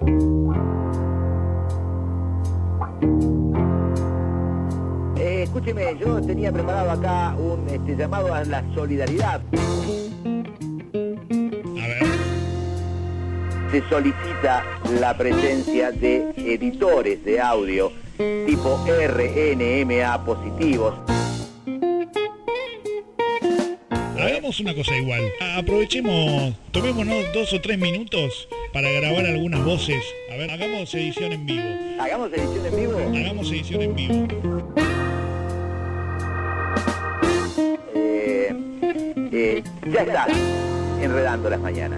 Escúcheme, yo tenía preparado acá un llamado a la solidaridad. A ver. Se solicita la presencia de editores de audio tipo RNMA positivos. Hagamos una cosa igual. Aprovechemos, tomémonos 2 o 3 minutos para grabar algunas voces. A ver, hagamos edición en vivo. ¿Hagamos edición en vivo? Hagamos edición en vivo. Ya está, enredando las mañanas.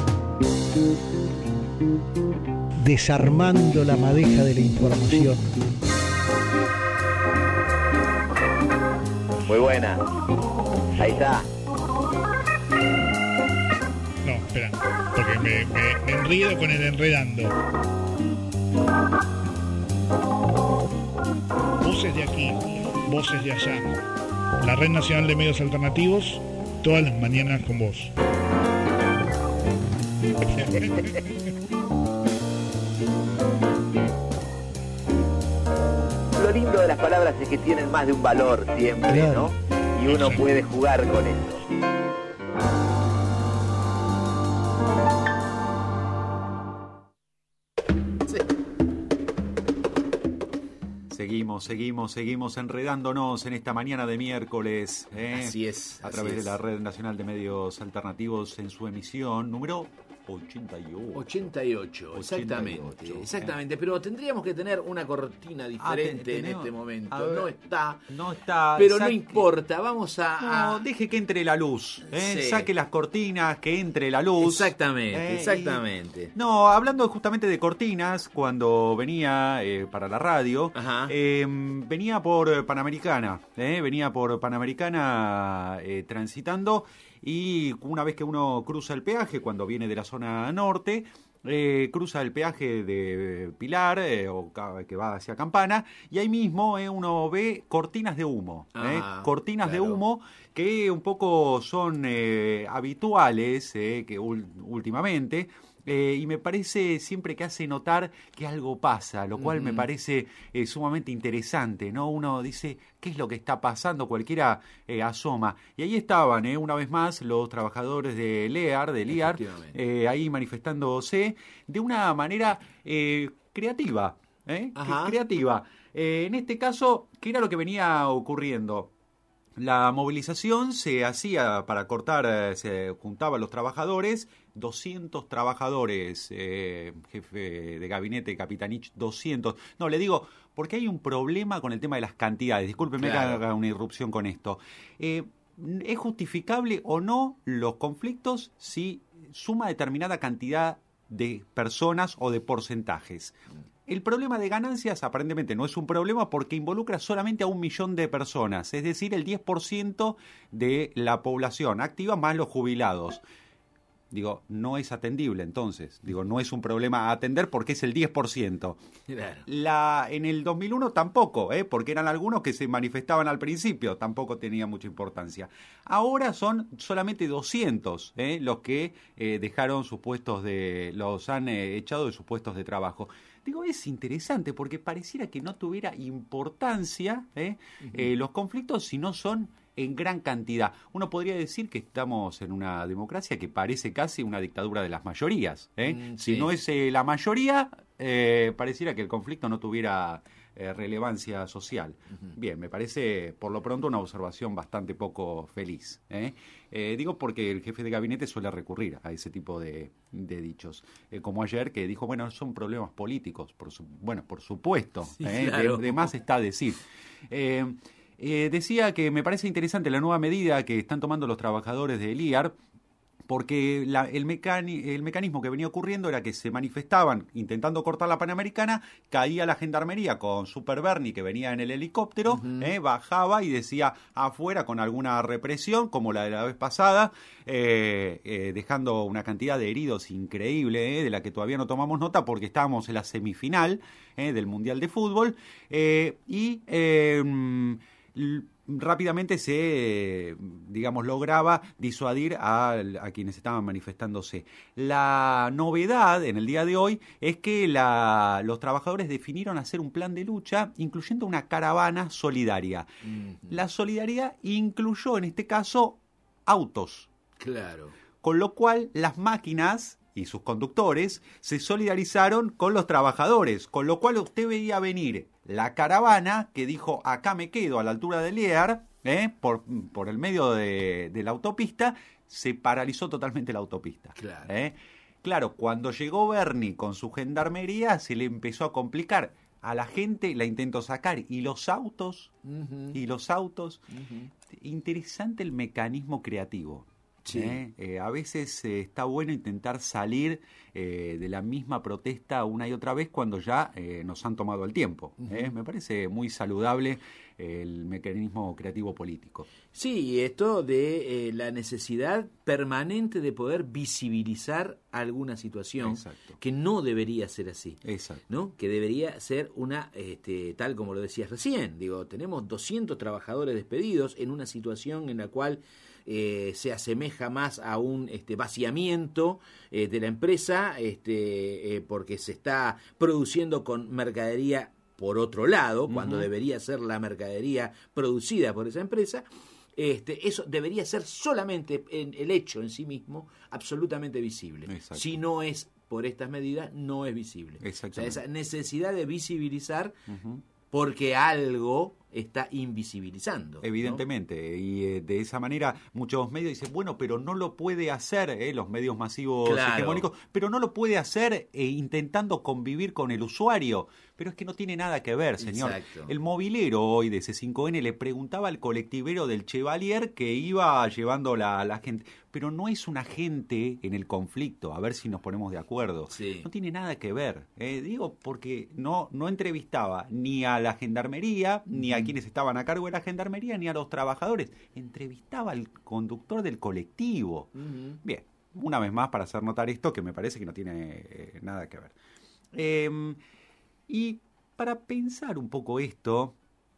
Desarmando la madeja de la información. Muy buena. Ahí está. No, espera, porque me enredo con el enredando. Voces de aquí, voces de allá. La Red Nacional de Medios Alternativos, todas las mañanas con vos. Lo lindo de las palabras es que tienen más de un valor siempre, claro, ¿no? Y uno puede jugar con eso. Seguimos enredándonos en esta mañana de miércoles. Así es. A través de la Red Nacional de Medios Alternativos en su emisión número 88, exactamente, pero tendríamos que tener una cortina diferente en este momento. No está, pero no importa, vamos a... deje que entre la luz, Sí. Saque las cortinas, que entre la luz. Exactamente. Hablando justamente de cortinas, cuando venía para la radio, venía por Panamericana, transitando. Y una vez que uno cruza el peaje, cuando viene de la zona norte, cruza el peaje de Pilar, o que va hacia Campana, y ahí mismo uno ve cortinas de humo. De humo que un poco son habituales que últimamente. Y me parece siempre que hace notar que algo pasa, lo cual me parece sumamente interesante, ¿no? Uno dice, ¿qué es lo que está pasando? Cualquiera asoma. Y ahí estaban, una vez más, los trabajadores de LIAR, ahí manifestándose de una manera creativa, creativa. En este caso, ¿qué era lo que venía ocurriendo? La movilización se hacía para cortar, se juntaban los trabajadores, 200 trabajadores, jefe de gabinete, Capitanich, 200. No, le digo, porque hay un problema con el tema de las cantidades. Discúlpeme que haga una irrupción con esto. ¿Es justificable o no los conflictos si suma determinada cantidad de personas o de porcentajes? El problema de ganancias aparentemente no es un problema porque involucra solamente a 1 millón de personas, es decir, el 10% de la población activa más los jubilados. Digo, no es atendible entonces. Digo, no es un problema a atender porque es el 10%. Claro. En el 2001 tampoco, porque eran algunos que se manifestaban al principio, tampoco tenía mucha importancia. Ahora son solamente 200 los que dejaron sus puestos los han echado de sus puestos de trabajo. Digo, es interesante porque pareciera que no tuviera importancia los conflictos si no son en gran cantidad. Uno podría decir que estamos en una democracia que parece casi una dictadura de las mayorías. Si no es la mayoría, pareciera que el conflicto no tuviera relevancia social. Bien, me parece por lo pronto una observación bastante poco feliz. Digo porque el jefe de gabinete suele recurrir a ese tipo de dichos. Como ayer que dijo, bueno, son problemas políticos. Por supuesto. Sí, claro. De más está decir. Decía que me parece interesante la nueva medida que están tomando los trabajadores de LIAR, porque el mecanismo que venía ocurriendo era que se manifestaban intentando cortar la Panamericana, caía la gendarmería con Super Bernie que venía en el helicóptero, bajaba y decía afuera con alguna represión, como la de la vez pasada, dejando una cantidad de heridos increíble, de la que todavía no tomamos nota porque estábamos en la semifinal del Mundial de Fútbol, rápidamente se, lograba disuadir a quienes estaban manifestándose. La novedad en el día de hoy es que los trabajadores definieron hacer un plan de lucha, incluyendo una caravana solidaria. La solidaridad incluyó, en este caso, autos. Claro. Con lo cual, las máquinas y sus conductores se solidarizaron con los trabajadores, con lo cual usted veía venir la caravana que dijo, acá me quedo a la altura de Lier, por el medio de la autopista, se paralizó totalmente la autopista. Claro. Claro, cuando llegó Bernie con su gendarmería, se le empezó a complicar. A la gente la intentó sacar. Y los autos, interesante el mecanismo creativo. Sí. A veces está bueno intentar salir de la misma protesta una y otra vez cuando ya nos han tomado el tiempo. Me parece muy saludable el mecanismo creativo político. Sí, esto de la necesidad permanente de poder visibilizar alguna situación. Exacto. Que no debería ser así. Exacto. ¿No? Que debería ser una, tal como lo decías recién, tenemos 200 trabajadores despedidos en una situación en la cual se asemeja más a un vaciamiento de la empresa porque se está produciendo con mercadería por otro lado, cuando debería ser la mercadería producida por esa empresa. Eso debería ser solamente el hecho en sí mismo absolutamente visible. Exacto. Si no es por estas medidas, no es visible. O sea, esa necesidad de visibilizar porque algo está invisibilizando. Evidentemente, ¿no? Y de esa manera muchos medios dicen, bueno, pero no lo puede hacer, los medios masivos hegemónicos, pero no lo puede hacer intentando convivir con el usuario. Pero es que no tiene nada que ver, señor. Exacto. El movilero hoy de C5N le preguntaba al colectivero del Chevalier que iba llevando la gente, pero no es un agente en el conflicto, a ver si nos ponemos de acuerdo. Sí. No tiene nada que ver, digo, porque no entrevistaba ni a la gendarmería, ni a quienes estaban a cargo de la gendarmería, ni a los trabajadores. Entrevistaba al conductor del colectivo. Bien, una vez más para hacer notar esto que me parece que no tiene nada que ver. Y para pensar un poco esto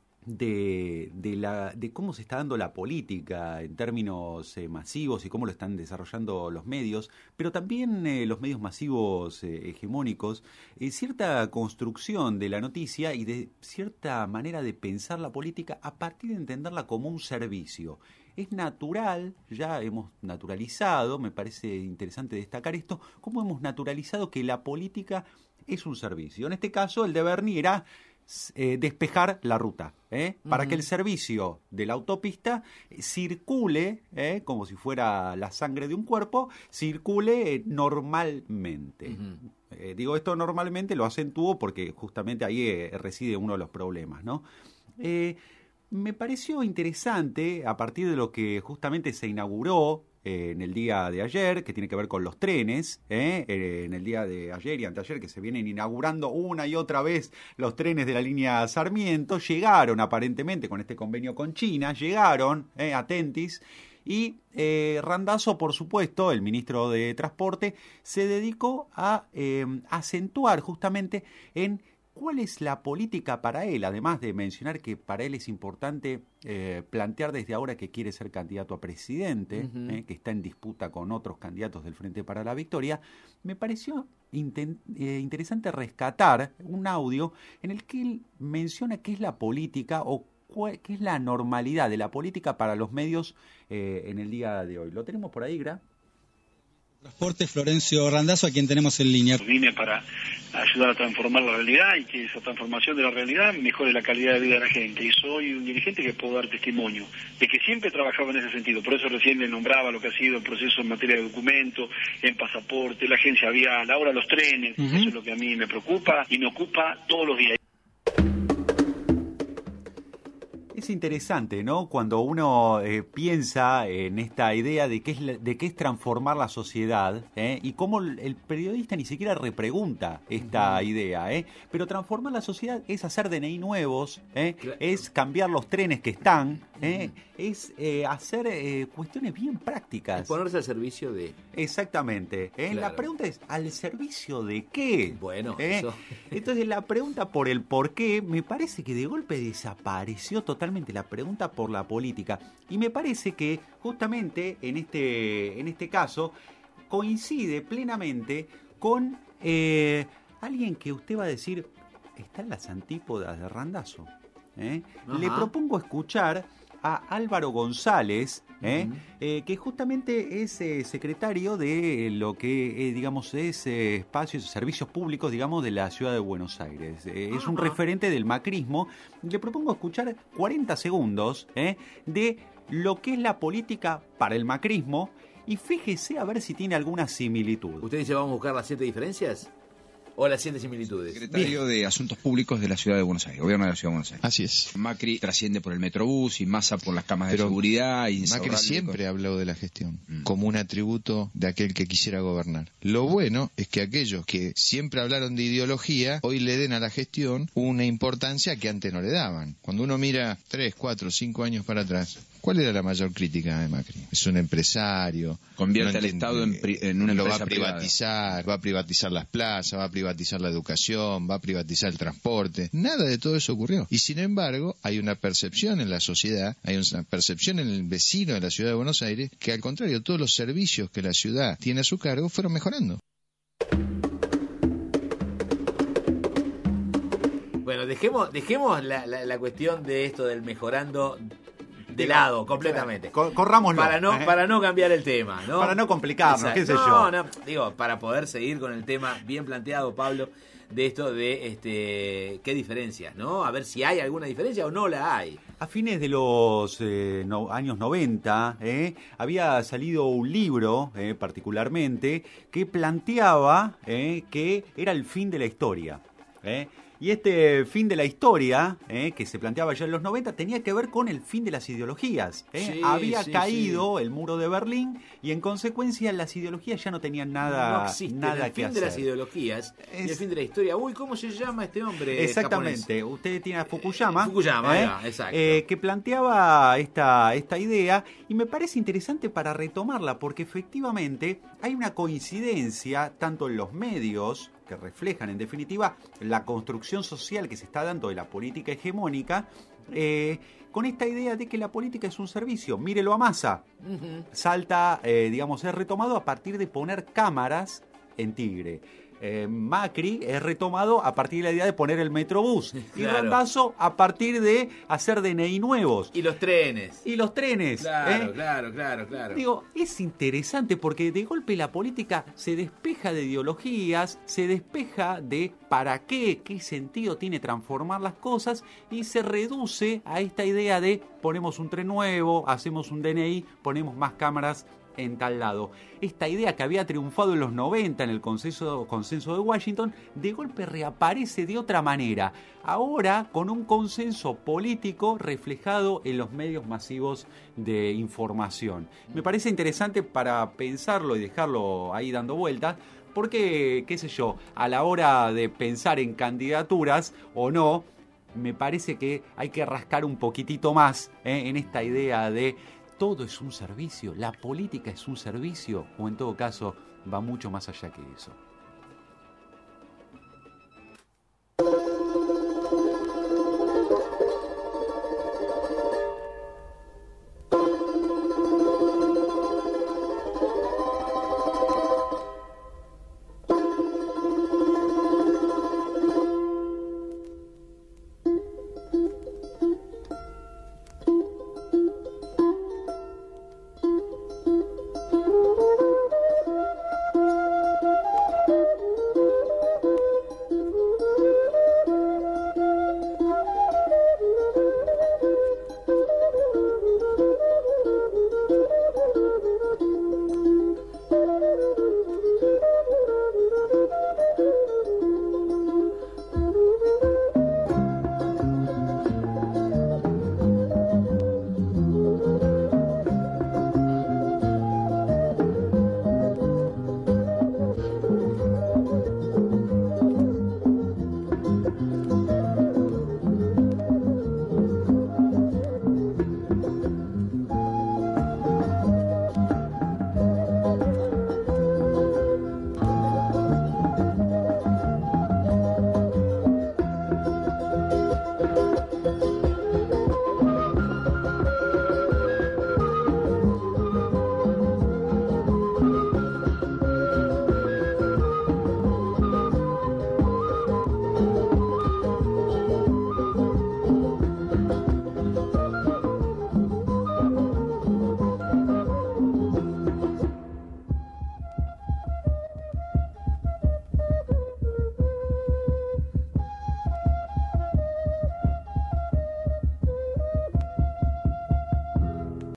de cómo se está dando la política en términos masivos y cómo lo están desarrollando los medios, pero también los medios masivos hegemónicos, cierta construcción de la noticia y de cierta manera de pensar la política a partir de entenderla como un servicio. Es natural, ya hemos naturalizado, me parece interesante destacar esto, cómo hemos naturalizado que la política es un servicio. En este caso, el de Bernie era despejar la ruta, para que el servicio de la autopista circule, como si fuera la sangre de un cuerpo, circule normalmente. Digo esto normalmente, lo acentúo porque justamente ahí reside uno de los problemas, ¿no? Me pareció interesante, a partir de lo que justamente se inauguró en el día de ayer, que tiene que ver con los trenes, en el día de ayer y anteayer, que se vienen inaugurando una y otra vez los trenes de la línea Sarmiento, llegaron aparentemente con este convenio con China, atentis, y Randazzo, por supuesto, el ministro de Transporte, se dedicó a acentuar justamente en ¿cuál es la política para él? Además de mencionar que para él es importante plantear desde ahora que quiere ser candidato a presidente, que está en disputa con otros candidatos del Frente para la Victoria, me pareció interesante rescatar un audio en el que él menciona qué es la política o qué es la normalidad de la política para los medios en el día de hoy. ¿Lo tenemos por ahí, Gra? Transporte, Florencio Randazzo, a quien tenemos en línea. Vine para ayudar a transformar la realidad y que esa transformación de la realidad mejore la calidad de vida de la gente. Y soy un dirigente que puedo dar testimonio de que siempre trabajaba en ese sentido. Por eso recién le nombraba lo que ha sido el proceso en materia de documentos, en pasaporte, la agencia vial, ahora los trenes. Eso es lo que a mí me preocupa y me ocupa todos los días. Es interesante, ¿no? Cuando uno piensa en esta idea de qué es transformar la sociedad, y cómo el periodista ni siquiera repregunta esta idea, pero transformar la sociedad es hacer DNI nuevos, claro. Es cambiar los trenes que están, es hacer cuestiones bien prácticas. Es ponerse al servicio de... Exactamente. Claro. La pregunta es, ¿al servicio de qué? Bueno, eso... Entonces la pregunta por el por qué me parece que de golpe desapareció totalmente justamente la pregunta por la política. Y me parece que justamente en este caso coincide plenamente con alguien que usted va a decir, está en las antípodas de Randazzo. Le propongo escuchar a Álvaro González, que justamente es secretario de lo que digamos es espacios y servicios públicos, digamos, de la ciudad de Buenos Aires. Es un referente del macrismo. Le propongo escuchar 40 segundos de lo que es la política para el macrismo y fíjese a ver si tiene alguna similitud. ¿Usted dice vamos a buscar las 7 diferencias? ¿O las 7 similitudes? Secretario de Asuntos Públicos de la Ciudad de Buenos Aires, Gobierno de la Ciudad de Buenos Aires. Así es. Macri trasciende por el Metrobús y Massa por las camas de seguridad. Y Macri siempre habló de la gestión como un atributo de aquel que quisiera gobernar. Lo bueno es que aquellos que siempre hablaron de ideología, hoy le den a la gestión una importancia que antes no le daban. Cuando uno mira 3, 4, 5 años para atrás, ¿cuál era la mayor crítica de Macri? Es un empresario. Convierte al Estado en una empresa lo va a privatizar, privada. va a privatizar las plazas, va a privatizar la educación, va a privatizar el transporte. Nada de todo eso ocurrió. Y sin embargo, hay una percepción en la sociedad, hay una percepción en el vecino de la ciudad de Buenos Aires, que al contrario, todos los servicios que la ciudad tiene a su cargo fueron mejorando. Bueno, dejemos la cuestión de esto del mejorando de lado, completamente. Corrámoslo. Para no cambiar el tema, ¿no? Para no complicarnos, qué sé yo. No, digo, para poder seguir con el tema bien planteado, Pablo, de esto de qué diferencias, ¿no? A ver si hay alguna diferencia o no la hay. A fines de los años 90 había salido un libro particularmente que planteaba que era el fin de la historia. Y este fin de la historia, que se planteaba ya en los 90, tenía que ver con el fin de las ideologías. Había caído el muro de Berlín y en consecuencia las ideologías ya no tenían nada que hacer. El fin de las ideologías y el fin de la historia. Uy, ¿cómo se llama este hombre? Exactamente. Japonés? Usted tiene a Fukuyama. Fukuyama, exacto. Que planteaba esta idea y me parece interesante para retomarla porque efectivamente hay una coincidencia tanto en los medios que reflejan en definitiva la construcción social que se está dando de la política hegemónica, con esta idea de que la política es un servicio. Mírelo a Massa. Salta, digamos, es retomado a partir de poner cámaras en Tigre. Macri es retomado a partir de la idea de poner el Metrobús. Y Randazzo a partir de hacer DNI nuevos. Y los trenes. Claro. Digo, es interesante porque de golpe la política se despeja de ideologías, se despeja de para qué sentido tiene transformar las cosas y se reduce a esta idea de ponemos un tren nuevo, hacemos un DNI, ponemos más cámaras en tal lado. Esta idea que había triunfado en los 90 en el consenso de Washington, de golpe reaparece de otra manera. Ahora con un consenso político reflejado en los medios masivos de información. Me parece interesante para pensarlo y dejarlo ahí dando vueltas, porque, qué sé yo, a la hora de pensar en candidaturas o no, me parece que hay que rascar un poquitito más en esta idea de todo es un servicio, la política es un servicio, o en todo caso va mucho más allá que eso.